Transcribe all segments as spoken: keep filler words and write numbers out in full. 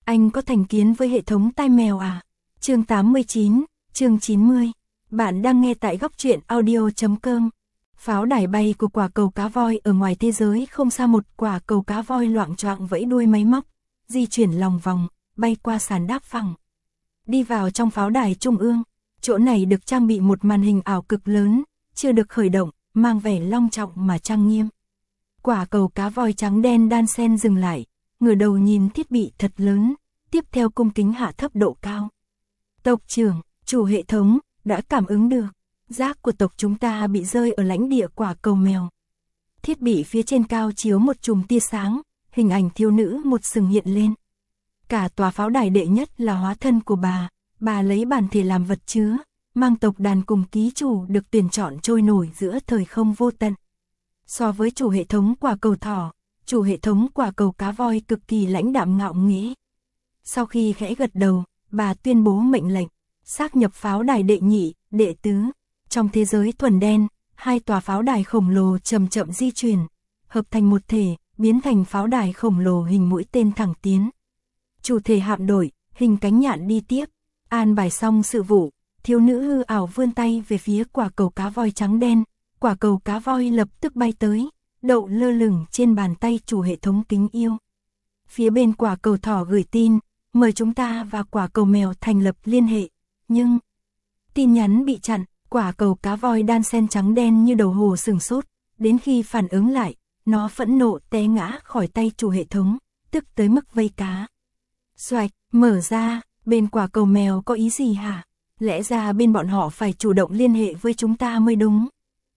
Anh có thành kiến với hệ thống tai mèo à? Chương tám mươi chín, chương chín mươi. Bạn đang nghe tại góc truyện audio chấm com. Pháo đài bay của quả cầu cá voi ở ngoài thế giới không xa một quả cầu cá voi loạng choạng vẫy đuôi máy móc, di chuyển lòng vòng, bay qua sàn đáp phẳng. Đi vào trong pháo đài trung ương, chỗ này được trang bị một màn hình ảo cực lớn, chưa được khởi động, mang vẻ long trọng mà trang nghiêm. Quả cầu cá voi trắng đen đan xen dừng lại, ngửa đầu nhìn thiết bị thật lớn, tiếp theo cung kính hạ thấp độ cao. Tộc trưởng, chủ hệ thống, đã cảm ứng được, rác của tộc chúng ta bị rơi ở lãnh địa quả cầu mèo. Thiết bị phía trên cao chiếu một chùm tia sáng, hình ảnh thiếu nữ một sừng hiện lên. Cả tòa pháo đài đệ nhất là hóa thân của bà, bà lấy bản thể làm vật chứa, mang tộc đàn cùng ký chủ được tuyển chọn trôi nổi giữa thời không vô tận. So với chủ hệ thống quả cầu thỏ, chủ hệ thống quả cầu cá voi cực kỳ lãnh đạm ngạo nghễ. Sau khi khẽ gật đầu, bà tuyên bố mệnh lệnh, xác nhập pháo đài đệ nhị, đệ tứ. Trong thế giới thuần đen, hai tòa pháo đài khổng lồ chậm chậm di chuyển, hợp thành một thể, biến thành pháo đài khổng lồ hình mũi tên thẳng tiến. Chủ thể hạm đội, hình cánh nhạn đi tiếp, an bài xong sự vụ, thiếu nữ hư ảo vươn tay về phía quả cầu cá voi trắng đen, quả cầu cá voi lập tức bay tới, đậu lơ lửng trên bàn tay chủ hệ thống kính yêu. Phía bên quả cầu thỏ gửi tin, mời chúng ta và quả cầu mèo thành lập liên hệ, nhưng tin nhắn bị chặn, quả cầu cá voi đan xen trắng đen như đầu hồ sừng sốt, đến khi phản ứng lại, nó phẫn nộ té ngã khỏi tay chủ hệ thống, tức tới mức vây cá. Xoạch, mở ra, bên quả cầu mèo có ý gì hả? Lẽ ra bên bọn họ phải chủ động liên hệ với chúng ta mới đúng.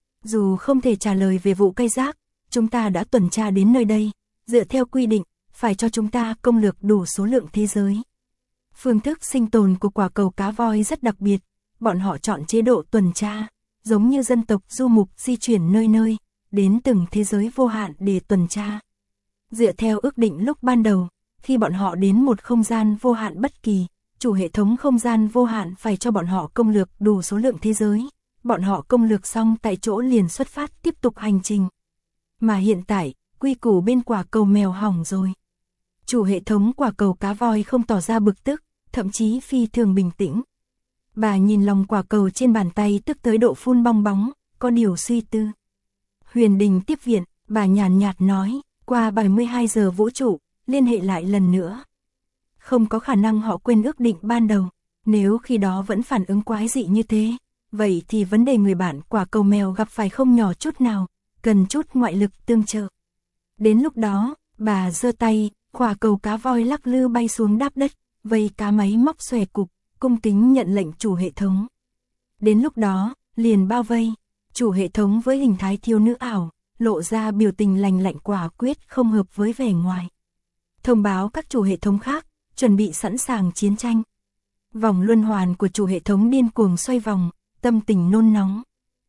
Dù không thể trả lời về vụ cây rác, chúng ta đã tuần tra đến nơi đây, dựa theo quy định, phải cho chúng ta công lược đủ số lượng thế giới. Phương thức sinh tồn của quả cầu cá voi rất đặc biệt, bọn họ chọn chế độ tuần tra, giống như dân tộc du mục di chuyển nơi nơi, đến từng thế giới vô hạn để tuần tra. Dựa theo ước định lúc ban đầu, khi bọn họ đến một không gian vô hạn bất kỳ, chủ hệ thống không gian vô hạn phải cho bọn họ công lược đủ số lượng thế giới. Bọn họ công lược xong tại chỗ liền xuất phát tiếp tục hành trình. Mà hiện tại, quy củ bên quả cầu mèo hỏng rồi. Chủ hệ thống quả cầu cá voi không tỏ ra bực tức, thậm chí phi thường bình tĩnh. Bà nhìn lòng quả cầu trên bàn tay tức tới độ phun bong bóng, có điều suy tư. Huyền Đình tiếp viện, bà nhàn nhạt nói, qua bảy mươi hai giờ vũ trụ, liên hệ lại lần nữa. Không có khả năng họ quên ước định ban đầu, nếu khi đó vẫn phản ứng quái dị như thế. Vậy thì vấn đề người bạn quả cầu mèo gặp phải không nhỏ chút nào, cần chút ngoại lực tương trợ. Đến lúc đó, bà giơ tay, quả cầu cá voi lắc lư bay xuống đáp đất, vây cá máy móc xòe cục, cung kính nhận lệnh chủ hệ thống. Đến lúc đó, liền bao vây, chủ hệ thống với hình thái thiếu nữ ảo, lộ ra biểu tình lành lạnh quả quyết không hợp với vẻ ngoài. Thông báo các chủ hệ thống khác, chuẩn bị sẵn sàng chiến tranh. Vòng luân hoàn của chủ hệ thống điên cuồng xoay vòng, tâm tình nôn nóng.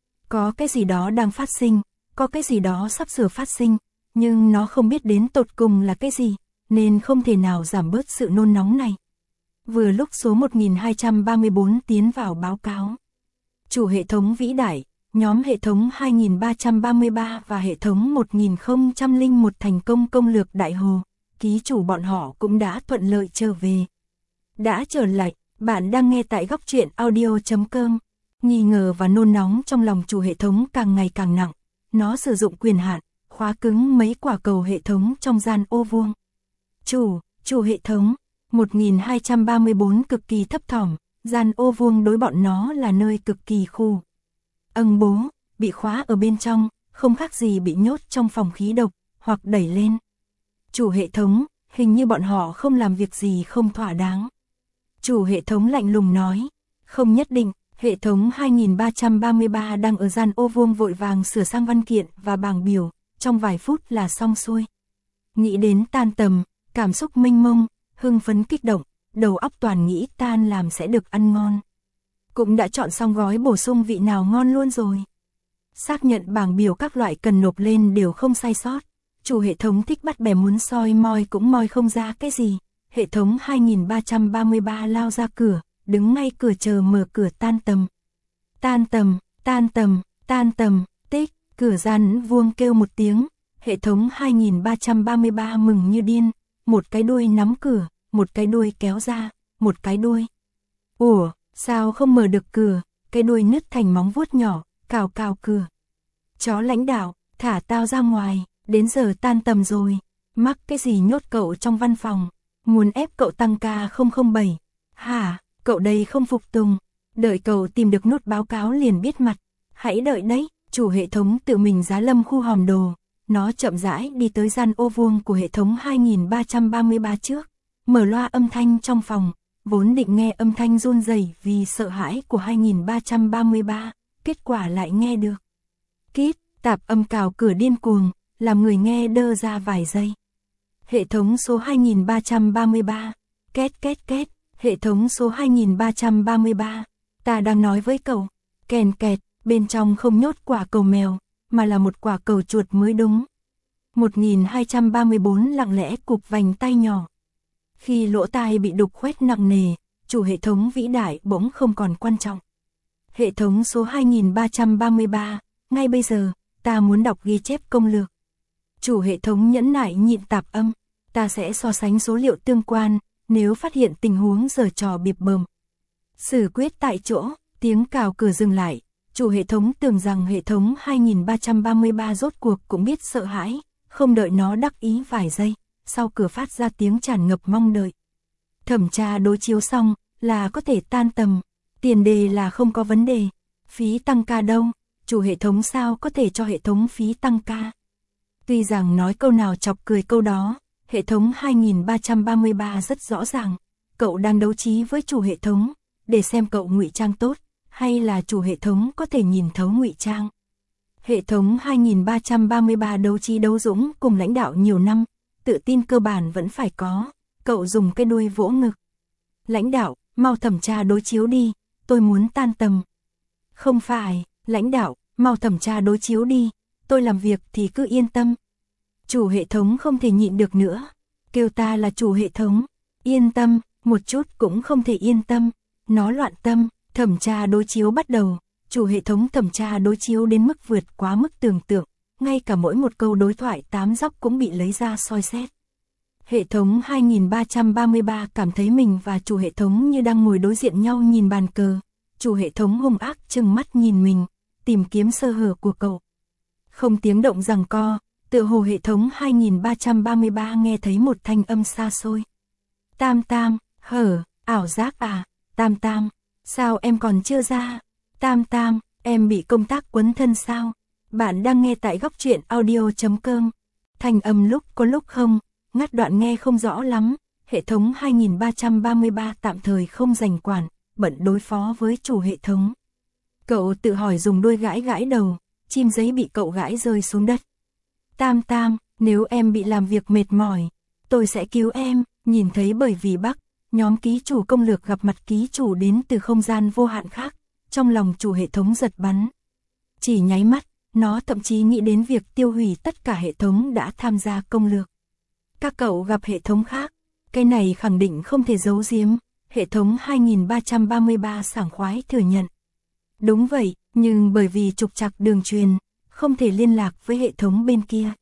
Có cái gì đó đang phát sinh, có cái gì đó sắp sửa phát sinh, nhưng nó không biết đến tột cùng là cái gì, nên không thể nào giảm bớt sự nôn nóng này. Vừa lúc số một nghìn hai trăm ba mươi tư tiến vào báo cáo. Chủ hệ thống vĩ đại, nhóm hệ thống hai nghìn ba trăm ba mươi ba và hệ thống một nghìn không trăm lẻ một thành công công lược đại hồ, ký chủ bọn họ cũng đã thuận lợi trở về. Đã trở lại, bạn đang nghe tại góc truyện audio chấm com. Nghi ngờ và nôn nóng trong lòng chủ hệ thống càng ngày càng nặng, nó sử dụng quyền hạn, khóa cứng mấy quả cầu hệ thống trong gian ô vuông. Chủ, chủ hệ thống, một nghìn hai trăm ba mươi tư cực kỳ thấp thỏm, gian ô vuông đối bọn nó là nơi cực kỳ khu. Âng bố, bị khóa ở bên trong, không khác gì bị nhốt trong phòng khí độc, hoặc đẩy lên. Chủ hệ thống, hình như bọn họ không làm việc gì không thỏa đáng. Chủ hệ thống lạnh lùng nói, không nhất định. Hệ thống hai nghìn ba trăm ba mươi ba đang ở gian ô vuông vội vàng sửa sang văn kiện và bảng biểu, trong vài phút là xong xuôi. Nghĩ đến tan tầm, cảm xúc mênh mông, hưng phấn kích động, đầu óc toàn nghĩ tan làm sẽ được ăn ngon. Cũng đã chọn xong gói bổ sung vị nào ngon luôn rồi. Xác nhận bảng biểu các loại cần nộp lên đều không sai sót. Chủ hệ thống thích bắt bẻ muốn soi moi cũng moi không ra cái gì. Hệ thống hai nghìn ba trăm ba mươi ba lao ra cửa, đứng ngay cửa chờ mở cửa tan tầm. Tan tầm, tan tầm, tan tầm, tích, cửa gian vuông kêu một tiếng, hệ thống hai nghìn ba trăm ba mươi ba mừng như điên, một cái đuôi nắm cửa, một cái đuôi kéo ra, một cái đuôi. Ủa, sao không mở được cửa, cái đuôi nứt thành móng vuốt nhỏ, cào cào cửa. Chó lãnh đạo, thả tao ra ngoài, đến giờ tan tầm rồi, mắc cái gì nhốt cậu trong văn phòng, muốn ép cậu tăng ca không không bảy. Hả, cậu đây không phục tùng, đợi cậu tìm được nút báo cáo liền biết mặt, hãy đợi đấy. Chủ hệ thống tự mình giá lâm khu hòm đồ, nó chậm rãi đi tới gian ô vuông của hệ thống hai nghìn ba trăm ba mươi ba trước, mở loa âm thanh trong phòng, vốn định nghe âm thanh run rẩy vì sợ hãi của hai nghìn ba trăm ba mươi ba, kết quả lại nghe được. Kít, tạp âm cào cửa điên cuồng, làm người nghe đơ ra vài giây. Hệ thống số hai nghìn ba trăm ba mươi ba, két két két, hệ thống số hai nghìn ba trăm ba mươi ba, ta đang nói với cậu, kèn kẹt. Bên trong không nhốt quả cầu mèo, mà là một quả cầu chuột mới đúng. một nghìn hai trăm ba mươi bốn lặng lẽ cụp vành tay nhỏ. Khi lỗ tai bị đục khoét nặng nề, chủ hệ thống vĩ đại bỗng không còn quan trọng. Hệ thống số hai nghìn ba trăm ba mươi ba, ngay bây giờ, ta muốn đọc ghi chép công lược. Chủ hệ thống nhẫn nại nhịn tạp âm, ta sẽ so sánh số liệu tương quan, nếu phát hiện tình huống giở trò bịp bợm. Xử quyết tại chỗ, tiếng cào cửa dừng lại. Chủ hệ thống tưởng rằng hệ thống hai nghìn ba trăm ba mươi ba rốt cuộc cũng biết sợ hãi, không đợi nó đắc ý vài giây, sau cửa phát ra tiếng tràn ngập mong đợi. Thẩm tra đối chiếu xong, là có thể tan tầm, tiền đề là không có vấn đề, phí tăng ca đâu, chủ hệ thống sao có thể cho hệ thống phí tăng ca. Tuy rằng nói câu nào chọc cười câu đó, hệ thống hai nghìn ba trăm ba mươi ba rất rõ ràng, cậu đang đấu trí với chủ hệ thống, để xem cậu ngụy trang tốt. Hay là chủ hệ thống có thể nhìn thấu ngụy trang. Hệ thống hai nghìn ba trăm ba mươi ba đấu trí đấu dũng cùng lãnh đạo nhiều năm, tự tin cơ bản vẫn phải có, cậu dùng cái đuôi vỗ ngực. Lãnh đạo, mau thẩm tra đối chiếu đi, tôi muốn tan tầm. Không phải, lãnh đạo, mau thẩm tra đối chiếu đi, tôi làm việc thì cứ yên tâm. Chủ hệ thống không thể nhịn được nữa, kêu ta là chủ hệ thống, yên tâm, một chút cũng không thể yên tâm, nó loạn tâm. Thẩm tra đối chiếu bắt đầu, chủ hệ thống thẩm tra đối chiếu đến mức vượt quá mức tưởng tượng, ngay cả mỗi một câu đối thoại tám dóc cũng bị lấy ra soi xét. Hệ thống hai nghìn ba trăm ba mươi ba cảm thấy mình và chủ hệ thống như đang ngồi đối diện nhau nhìn bàn cờ, chủ hệ thống hung ác trừng mắt nhìn mình, tìm kiếm sơ hở của cậu. Không tiếng động giằng co, tựa hồ hệ thống hai nghìn ba trăm ba mươi ba nghe thấy một thanh âm xa xôi. Tam tam, hở, ảo giác à, tam tam. Sao em còn chưa ra? Tam tam, em bị công tác quấn thân sao? Bạn đang nghe tại góc truyện audio chấm com. Thành âm lúc có lúc không, ngắt đoạn nghe không rõ lắm. Hệ thống hai nghìn ba trăm ba mươi ba tạm thời không dành quản, bận đối phó với chủ hệ thống. Cậu tự hỏi dùng đuôi gãi gãi đầu, chim giấy bị cậu gãi rơi xuống đất. Tam tam, nếu em bị làm việc mệt mỏi, tôi sẽ cứu em. Nhìn thấy bởi vì Bắc, nhóm ký chủ công lược gặp mặt ký chủ đến từ không gian vô hạn khác, trong lòng chủ hệ thống giật bắn. Chỉ nháy mắt, nó thậm chí nghĩ đến việc tiêu hủy tất cả hệ thống đã tham gia công lược. Các cậu gặp hệ thống khác, cái này khẳng định không thể giấu giếm, hệ thống hai nghìn ba trăm ba mươi ba sảng khoái thừa nhận. Đúng vậy, nhưng bởi vì trục trặc đường truyền, không thể liên lạc với hệ thống bên kia.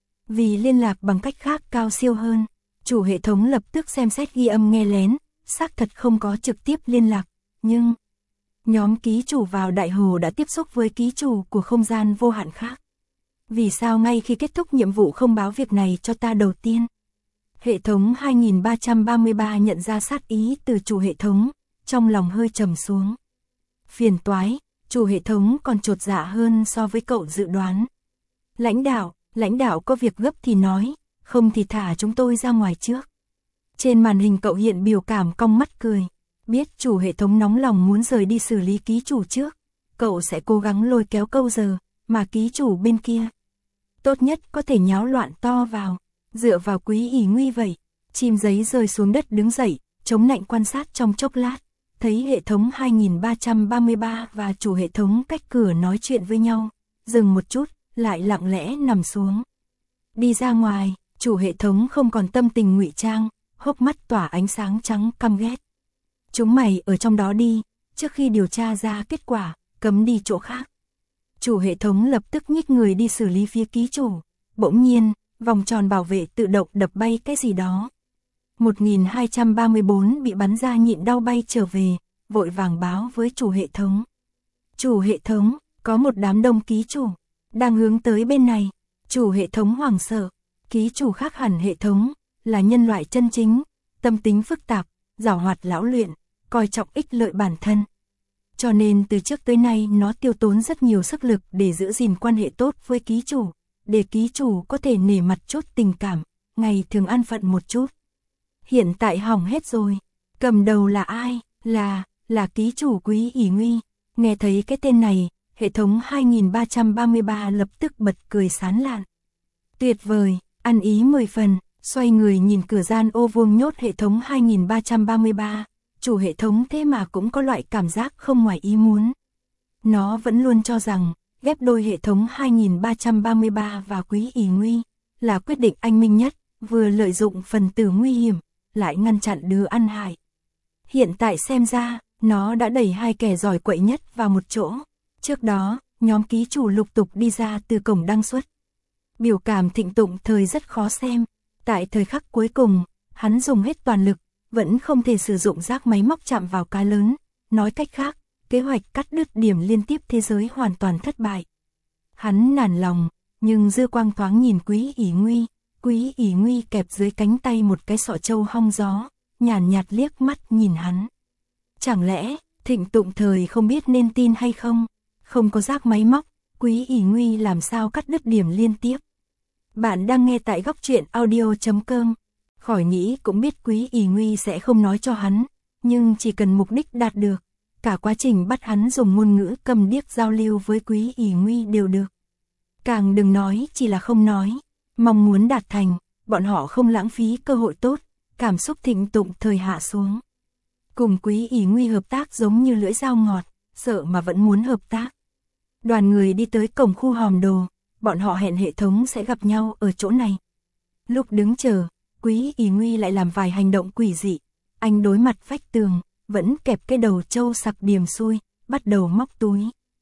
Vì liên lạc bằng cách khác cao siêu hơn. Chủ hệ thống lập tức xem xét ghi âm nghe lén, xác thật không có trực tiếp liên lạc, nhưng nhóm ký chủ vào đại hồ đã tiếp xúc với ký chủ của không gian vô hạn khác. Vì sao ngay khi kết thúc nhiệm vụ không báo việc này cho ta đầu tiên? Hệ thống hai nghìn ba trăm ba mươi ba nhận ra sát ý từ chủ hệ thống, trong lòng hơi trầm xuống. Phiền toái, chủ hệ thống còn chột dạ hơn so với cậu dự đoán. Lãnh đạo, lãnh đạo có việc gấp thì nói. Không thì thả chúng tôi ra ngoài trước. Trên màn hình cậu hiện biểu cảm cong mắt cười. Biết chủ hệ thống nóng lòng muốn rời đi xử lý ký chủ trước. Cậu sẽ cố gắng lôi kéo câu giờ, mà ký chủ bên kia. Tốt nhất có thể nháo loạn to vào. Dựa vào quý ỷ nguy vậy. Chim giấy rơi xuống đất đứng dậy, chống nạnh quan sát trong chốc lát. Thấy hệ thống hai nghìn ba trăm ba mươi ba và chủ hệ thống cách cửa nói chuyện với nhau. Dừng một chút, lại lặng lẽ nằm xuống. Đi ra ngoài. Chủ hệ thống không còn tâm tình ngụy trang, hốc mắt tỏa ánh sáng trắng căm ghét. Chúng mày ở trong đó đi, trước khi điều tra ra kết quả, cấm đi chỗ khác. Chủ hệ thống lập tức nhích người đi xử lý phía ký chủ. Bỗng nhiên, vòng tròn bảo vệ tự động đập bay cái gì đó. một nghìn hai trăm ba mươi bốn bị bắn ra nhịn đau bay trở về, vội vàng báo với chủ hệ thống. Chủ hệ thống, có một đám đông ký chủ, đang hướng tới bên này. Chủ hệ thống hoảng sợ, ký chủ khác hẳn hệ thống, là nhân loại chân chính, tâm tính phức tạp, giảo hoạt lão luyện, coi trọng ích lợi bản thân. Cho nên từ trước tới nay nó tiêu tốn rất nhiều sức lực để giữ gìn quan hệ tốt với ký chủ, để ký chủ có thể nể mặt chút tình cảm, ngày thường an phận một chút. Hiện tại hỏng hết rồi, cầm đầu là ai? Là, là ký chủ Quý ỷ Nguy. Nghe thấy cái tên này, hệ thống hai nghìn ba trăm ba mươi ba lập tức bật cười sán lạn. Tuyệt vời, ăn ý mười phần, xoay người nhìn cửa gian ô vuông nhốt hệ thống hai nghìn ba trăm ba mươi ba, chủ hệ thống thế mà cũng có loại cảm giác không ngoài ý muốn. Nó vẫn luôn cho rằng, ghép đôi hệ thống hai nghìn ba trăm ba mươi ba và Quý ỷ Nguy là quyết định anh minh nhất, vừa lợi dụng phần tử nguy hiểm, lại ngăn chặn đứa ăn hại. Hiện tại xem ra, nó đã đẩy hai kẻ giỏi quậy nhất vào một chỗ. Trước đó, nhóm ký chủ lục tục đi ra từ cổng đăng xuất. Biểu cảm Thịnh Tụng Thời rất khó xem. Tại thời khắc cuối cùng, hắn dùng hết toàn lực, vẫn không thể sử dụng rác máy móc chạm vào cá lớn. Nói cách khác, kế hoạch cắt đứt điểm liên tiếp thế giới hoàn toàn thất bại. Hắn nản lòng, nhưng dư quang thoáng nhìn Quý ỷ Nguy. Quý ỷ Nguy kẹp dưới cánh tay một cái sọ trâu hong gió, nhàn nhạt liếc mắt nhìn hắn. Chẳng lẽ, Thịnh Tụng Thời không biết nên tin hay không? Không có rác máy móc, Quý ỷ Nguy làm sao cắt đứt điểm liên tiếp? Bạn đang nghe tại góc truyện audio chấm com. Khỏi nghĩ cũng biết Quý ỷ Nguy sẽ không nói cho hắn, nhưng chỉ cần mục đích đạt được, cả quá trình bắt hắn dùng ngôn ngữ câm điếc giao lưu với Quý ỷ Nguy đều được. Càng đừng nói chỉ là không nói, mong muốn đạt thành, bọn họ không lãng phí cơ hội tốt, cảm xúc Thịnh Tụng Thời hạ xuống. Cùng Quý ỷ Nguy hợp tác giống như lưỡi dao ngọt, sợ mà vẫn muốn hợp tác. Đoàn người đi tới cổng khu hòm đồ, bọn họ hẹn hệ thống sẽ gặp nhau ở chỗ này. Lúc đứng chờ, Quý ỷ Nguy lại làm vài hành động quỷ dị. Anh đối mặt vách tường, vẫn kẹp cái đầu trâu sặc điểm xui, bắt đầu móc túi.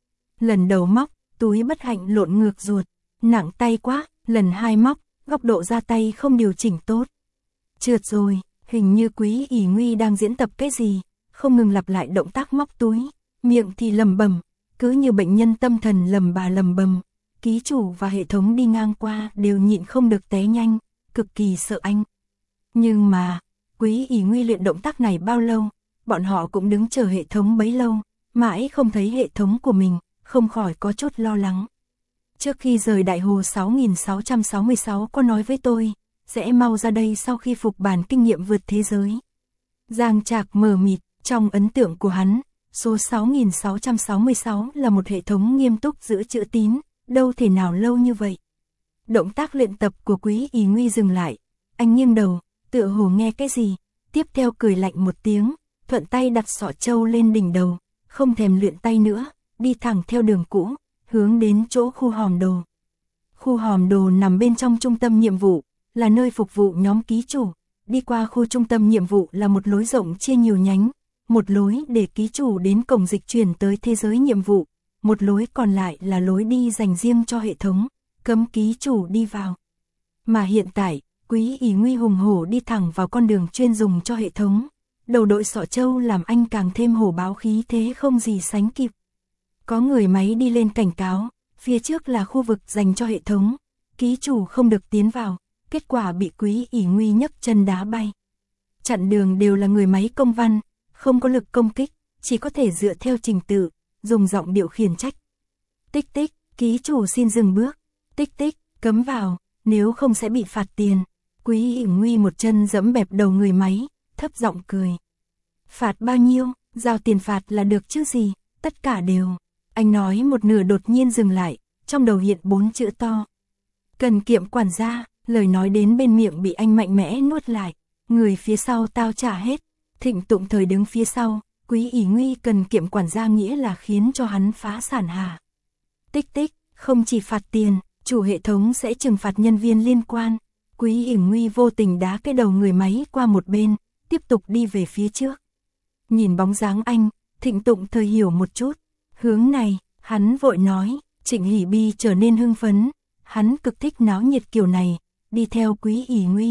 Lần đầu móc, túi bất hạnh lộn ngược ruột, nặng tay quá, lần hai móc, góc độ ra tay không điều chỉnh tốt. Trượt rồi, hình như Quý ỷ Nguy đang diễn tập cái gì, không ngừng lặp lại động tác móc túi, miệng thì lầm bầm, cứ như bệnh nhân tâm thần lầm bà lầm bầm. Ký chủ và hệ thống đi ngang qua đều nhịn không được té nhanh, cực kỳ sợ anh. Nhưng mà, Quý ỷ Nguy luyện động tác này bao lâu, bọn họ cũng đứng chờ hệ thống bấy lâu, mãi không thấy hệ thống của mình, không khỏi có chút lo lắng. Trước khi rời Đại Hồ sáu nghìn sáu trăm sáu mươi sáu có nói với tôi, sẽ mau ra đây sau khi phục bản kinh nghiệm vượt thế giới. Giang Trạc mờ mịt, trong ấn tượng của hắn, số sáu nghìn sáu trăm sáu mươi sáu là một hệ thống nghiêm túc giữ chữ tín, đâu thể nào lâu như vậy. Động tác luyện tập của Quý ỷ Nguy dừng lại, anh nghiêng đầu, tựa hồ nghe cái gì, tiếp theo cười lạnh một tiếng, thuận tay đặt sọ trâu lên đỉnh đầu, không thèm luyện tay nữa, đi thẳng theo đường cũ, hướng đến chỗ khu hòm đồ. Khu hòm đồ nằm bên trong trung tâm nhiệm vụ, là nơi phục vụ nhóm ký chủ. Đi qua khu trung tâm nhiệm vụ là một lối rộng chia nhiều nhánh, một lối để ký chủ đến cổng dịch chuyển tới thế giới nhiệm vụ, một lối còn lại là lối đi dành riêng cho hệ thống, cấm ký chủ đi vào. Mà hiện tại, Quý ỷ Nguy hùng hổ đi thẳng vào con đường chuyên dùng cho hệ thống, đầu đội sọ trâu làm anh càng thêm hổ báo khí thế không gì sánh kịp. Có người máy đi lên cảnh cáo, phía trước là khu vực dành cho hệ thống, ký chủ không được tiến vào, kết quả bị Quý ỷ Nguy nhấc chân đá bay. Chặn đường đều là người máy công văn, không có lực công kích, chỉ có thể dựa theo trình tự, dùng giọng điệu khiển trách. Tích tích, ký chủ xin dừng bước, tích tích, cấm vào, nếu không sẽ bị phạt tiền. Quý ỷ Nguy một chân giẫm bẹp đầu người máy, thấp giọng cười. Phạt bao nhiêu, giao tiền phạt là được chứ gì, tất cả đều. Anh nói một nửa đột nhiên dừng lại, trong đầu hiện bốn chữ to. Cần kiệm quản gia, lời nói đến bên miệng bị anh mạnh mẽ nuốt lại. Người phía sau tao trả hết. Thịnh Tụng Thời đứng phía sau, Quý ỷ Nguy cần kiệm quản gia nghĩa là khiến cho hắn phá sản hả? Tích tích, không chỉ phạt tiền, chủ hệ thống sẽ trừng phạt nhân viên liên quan. Quý ỷ Nguy vô tình đá cái đầu người máy qua một bên, tiếp tục đi về phía trước. Nhìn bóng dáng anh, Thịnh Tụng Thời hiểu một chút. Hướng này, hắn vội nói, Trịnh Hỷ Bi trở nên hưng phấn. Hắn cực thích náo nhiệt kiểu này, đi theo Quý ỷ Nguy,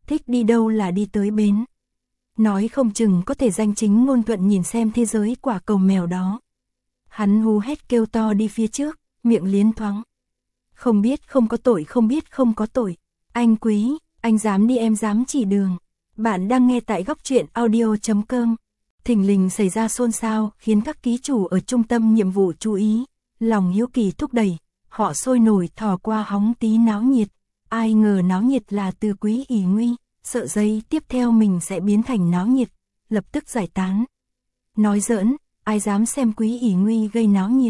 thích đi đâu là đi tới bến. Nói không chừng có thể danh chính ngôn thuận nhìn xem thế giới quả cầu mèo đó. Hắn hú hét kêu to đi phía trước, miệng liến thoáng. Không biết không có tội, không biết không có tội. Anh Quý, anh dám đi em dám chỉ đường. Bạn đang nghe tại góc truyện audio chấm com. Thình lình xảy ra xôn xao khiến các ký chủ ở trung tâm nhiệm vụ chú ý. Lòng hiếu kỳ thúc đẩy, họ sôi nổi thò qua hóng tí náo nhiệt. Ai ngờ náo nhiệt là từ Quý ỷ nguy, sợ giây tiếp theo mình sẽ biến thành náo nhiệt, lập tức giải tán. Nói giỡn, ai dám xem Quý ỷ nguy gây náo nhiệt.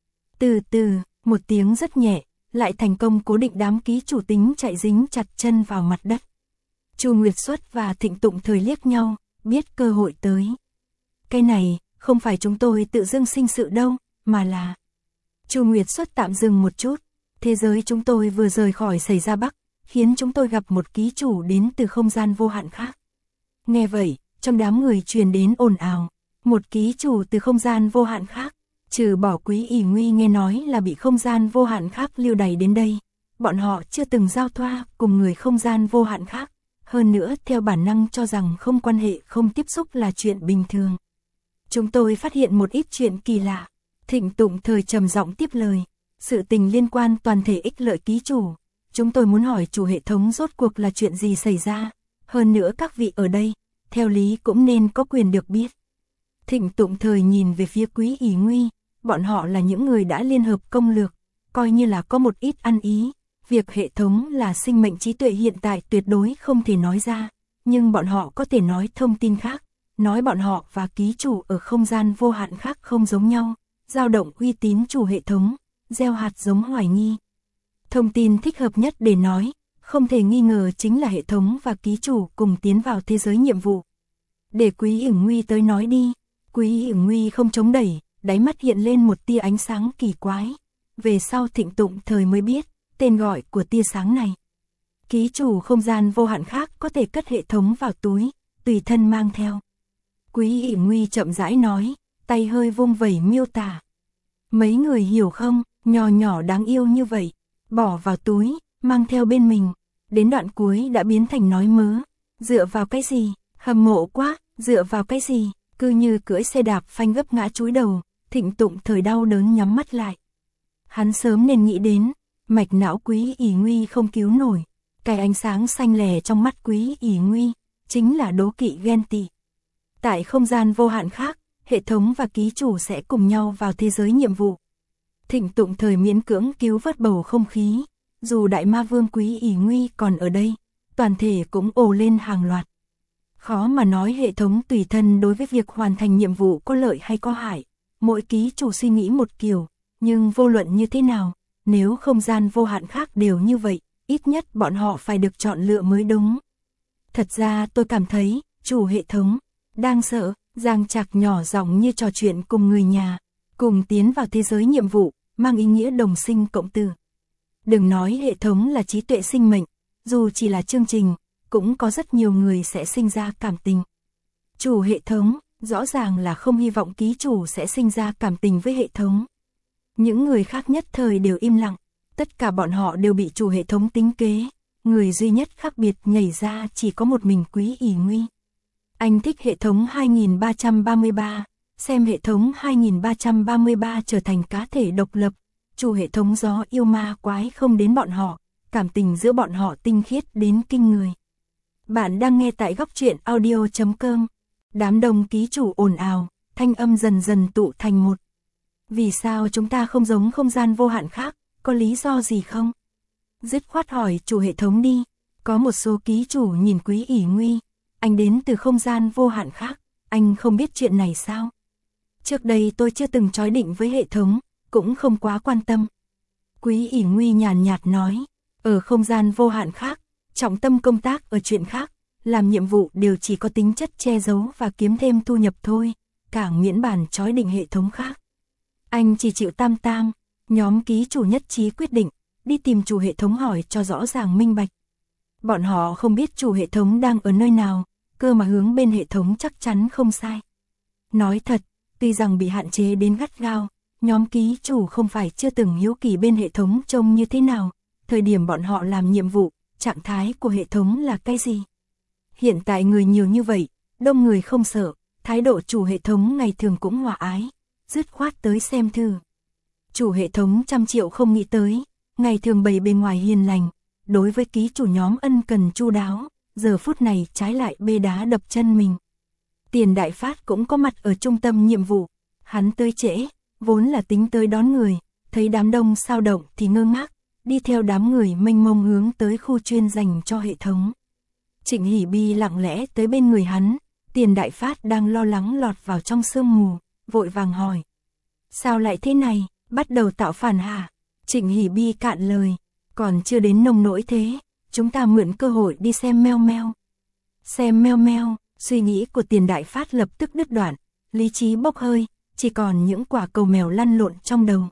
Từ từ, một tiếng rất nhẹ, lại thành công cố định đám ký chủ tính chạy dính chặt chân vào mặt đất. Chu Nguyệt Xuất và Thịnh Tụng Thời liếc nhau, biết cơ hội tới. Cái này, không phải chúng tôi tự dưng sinh sự đâu, mà là... Chu Nguyệt Xuất tạm dừng một chút, thế giới chúng tôi vừa rời khỏi xảy ra Bắc, khiến chúng tôi gặp một ký chủ đến từ không gian vô hạn khác. Nghe vậy, trong đám người truyền đến ồn ào, một ký chủ từ không gian vô hạn khác, trừ bỏ Quý ỷ nguy nghe nói là bị không gian vô hạn khác lưu đày đến đây, bọn họ chưa từng giao thoa cùng người không gian vô hạn khác, hơn nữa theo bản năng cho rằng không quan hệ không tiếp xúc là chuyện bình thường. Chúng tôi phát hiện một ít chuyện kỳ lạ. Thịnh Tụng Thời trầm giọng tiếp lời, sự tình liên quan toàn thể ích lợi ký chủ, chúng tôi muốn hỏi chủ hệ thống rốt cuộc là chuyện gì xảy ra, hơn nữa các vị ở đây, theo lý cũng nên có quyền được biết. Thịnh Tụng Thời nhìn về phía Quý ỷ nguy, bọn họ là những người đã liên hợp công lược, coi như là có một ít ăn ý, việc hệ thống là sinh mệnh trí tuệ hiện tại tuyệt đối không thể nói ra, nhưng bọn họ có thể nói thông tin khác, nói bọn họ và ký chủ ở không gian vô hạn khác không giống nhau. Dao động uy tín chủ hệ thống, gieo hạt giống hoài nghi. Thông tin thích hợp nhất để nói, không thể nghi ngờ chính là hệ thống và ký chủ cùng tiến vào thế giới nhiệm vụ. Để Quý ỷ nguy tới nói đi. Quý ỷ nguy không chống đẩy, đáy mắt hiện lên một tia ánh sáng kỳ quái. Về sau Thịnh Tụng Thời mới biết, tên gọi của tia sáng này. Ký chủ không gian vô hạn khác có thể cất hệ thống vào túi, tùy thân mang theo. Quý ỷ nguy chậm rãi nói, tay hơi vung vẩy miêu tả. Mấy người hiểu không, nhỏ nhỏ đáng yêu như vậy, bỏ vào túi, mang theo bên mình, đến đoạn cuối đã biến thành nói mớ, dựa vào cái gì, hâm mộ quá, dựa vào cái gì, cứ như cưỡi xe đạp phanh gấp ngã chúi đầu, Thịnh Tụng Thời đau đớn nhắm mắt lại. Hắn sớm nên nghĩ đến, mạch não Quý ỷ nguy không cứu nổi, cái ánh sáng xanh lè trong mắt Quý ỷ nguy, chính là đố kỵ ghen tị. Tại không gian vô hạn khác, hệ thống và ký chủ sẽ cùng nhau vào thế giới nhiệm vụ. Thịnh Tụng Thời miễn cưỡng cứu vớt bầu không khí, dù đại ma vương Quý ỷ nguy còn ở đây, toàn thể cũng ồ lên hàng loạt. Khó mà nói hệ thống tùy thân đối với việc hoàn thành nhiệm vụ có lợi hay có hại, mỗi ký chủ suy nghĩ một kiểu, nhưng vô luận như thế nào, nếu không gian vô hạn khác đều như vậy, ít nhất bọn họ phải được chọn lựa mới đúng. Thật ra tôi cảm thấy, chủ hệ thống, đang sợ. Giang Trạc nhỏ giọng như trò chuyện cùng người nhà, cùng tiến vào thế giới nhiệm vụ, mang ý nghĩa đồng sinh cộng tử. Đừng nói hệ thống là trí tuệ sinh mệnh, dù chỉ là chương trình, cũng có rất nhiều người sẽ sinh ra cảm tình. Chủ hệ thống, rõ ràng là không hy vọng ký chủ sẽ sinh ra cảm tình với hệ thống. Những người khác nhất thời đều im lặng, tất cả bọn họ đều bị chủ hệ thống tính kế, người duy nhất khác biệt nhảy ra chỉ có một mình Quý ỷ nguy. Anh thích hệ thống hai nghìn ba trăm ba mươi ba, xem hệ thống hai nghìn ba trăm ba mươi ba trở thành cá thể độc lập, chủ hệ thống gió yêu ma quái không đến bọn họ, cảm tình giữa bọn họ tinh khiết đến kinh người. Bạn đang nghe tại góc truyện audio chấm com. Đám đông ký chủ ồn ào, thanh âm dần dần tụ thành một. Vì sao chúng ta không giống không gian vô hạn khác, có lý do gì không? Dứt khoát hỏi chủ hệ thống đi, có một số ký chủ nhìn Quý ỷ nguy. Anh đến từ không gian vô hạn khác, anh không biết chuyện này sao? Trước đây tôi chưa từng trói định với hệ thống, cũng không quá quan tâm. Quý ỷ nguy nhàn nhạt nói, ở không gian vô hạn khác, trọng tâm công tác ở chuyện khác, làm nhiệm vụ đều chỉ có tính chất che giấu và kiếm thêm thu nhập thôi, càng miễn bàn trói định hệ thống khác. Anh chỉ chịu tam tam, nhóm ký chủ nhất trí quyết định, đi tìm chủ hệ thống hỏi cho rõ ràng minh bạch. Bọn họ không biết chủ hệ thống đang ở nơi nào, cơ mà hướng bên hệ thống chắc chắn không sai. Nói thật, tuy rằng bị hạn chế đến gắt gao, nhóm ký chủ không phải chưa từng hiếu kỳ bên hệ thống trông như thế nào, thời điểm bọn họ làm nhiệm vụ, trạng thái của hệ thống là cái gì. Hiện tại người nhiều như vậy, đông người không sợ, thái độ chủ hệ thống ngày thường cũng hòa ái, dứt khoát tới xem thử. Chủ hệ thống trăm triệu không nghĩ tới, ngày thường bày bề ngoài hiền lành, đối với ký chủ nhóm ân cần chu đáo, giờ phút này trái lại bê đá đập chân mình. Tiền Đại Phát cũng có mặt ở trung tâm nhiệm vụ, hắn tới trễ, vốn là tính tới đón người, thấy đám đông sao động thì ngơ ngác, đi theo đám người mênh mông hướng tới khu chuyên dành cho hệ thống. Trịnh Hỷ Bi lặng lẽ tới bên người hắn, Tiền Đại Phát đang lo lắng lọt vào trong sương mù, vội vàng hỏi. Sao lại thế này, bắt đầu tạo phản hả? Trịnh Hỷ Bi cạn lời, còn chưa đến nông nỗi thế, chúng ta mượn cơ hội đi xem meo meo. Xem meo meo, suy nghĩ của Tiền Đại Phát lập tức đứt đoạn, lý trí bốc hơi, chỉ còn những quả cầu mèo lăn lộn trong đầu.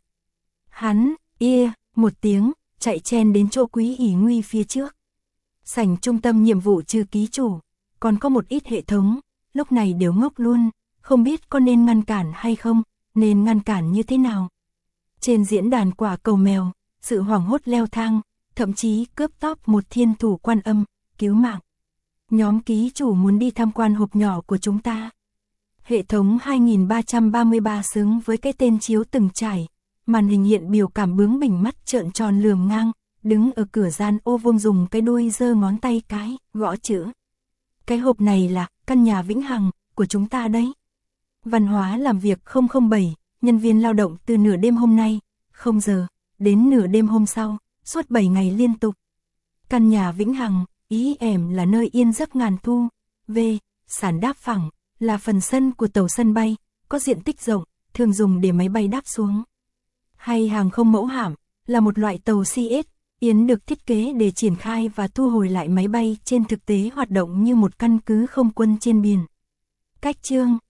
Hắn, ia, một tiếng, chạy chen đến chỗ Quý ỷ Nguy phía trước. Sảnh trung tâm nhiệm vụ trừ ký chủ, còn có một ít hệ thống, lúc này đều ngốc luôn, không biết có nên ngăn cản hay không, nên ngăn cản như thế nào. Trên diễn đàn quả cầu mèo, sự hoảng hốt leo thang, thậm chí cướp top một thiên thủ Quan Âm, cứu mạng. Nhóm ký chủ muốn đi tham quan hộp nhỏ của chúng ta. Hệ thống hai nghìn ba trăm ba mươi ba xứng với cái tên chiếu từng trải, màn hình hiện biểu cảm bướng bỉnh mắt trợn tròn lườm ngang, đứng ở cửa gian ô vuông dùng cái đuôi giơ ngón tay cái, gõ chữ. Cái hộp này là căn nhà vĩnh hằng của chúng ta đấy. Văn hóa làm việc không không bảy, nhân viên lao động từ nửa đêm hôm nay, không giờ, đến nửa đêm hôm sau, suốt bảy ngày liên tục. Căn nhà vĩnh hằng, ý ẻm là nơi yên giấc ngàn thu. V. Sàn đáp phẳng, là phần sân của tàu sân bay, có diện tích rộng, thường dùng để máy bay đáp xuống. Hay hàng không mẫu hạm, là một loại tàu xê ét, Yến được thiết kế để triển khai và thu hồi lại máy bay trên thực tế hoạt động như một căn cứ không quân trên biển. Cách chương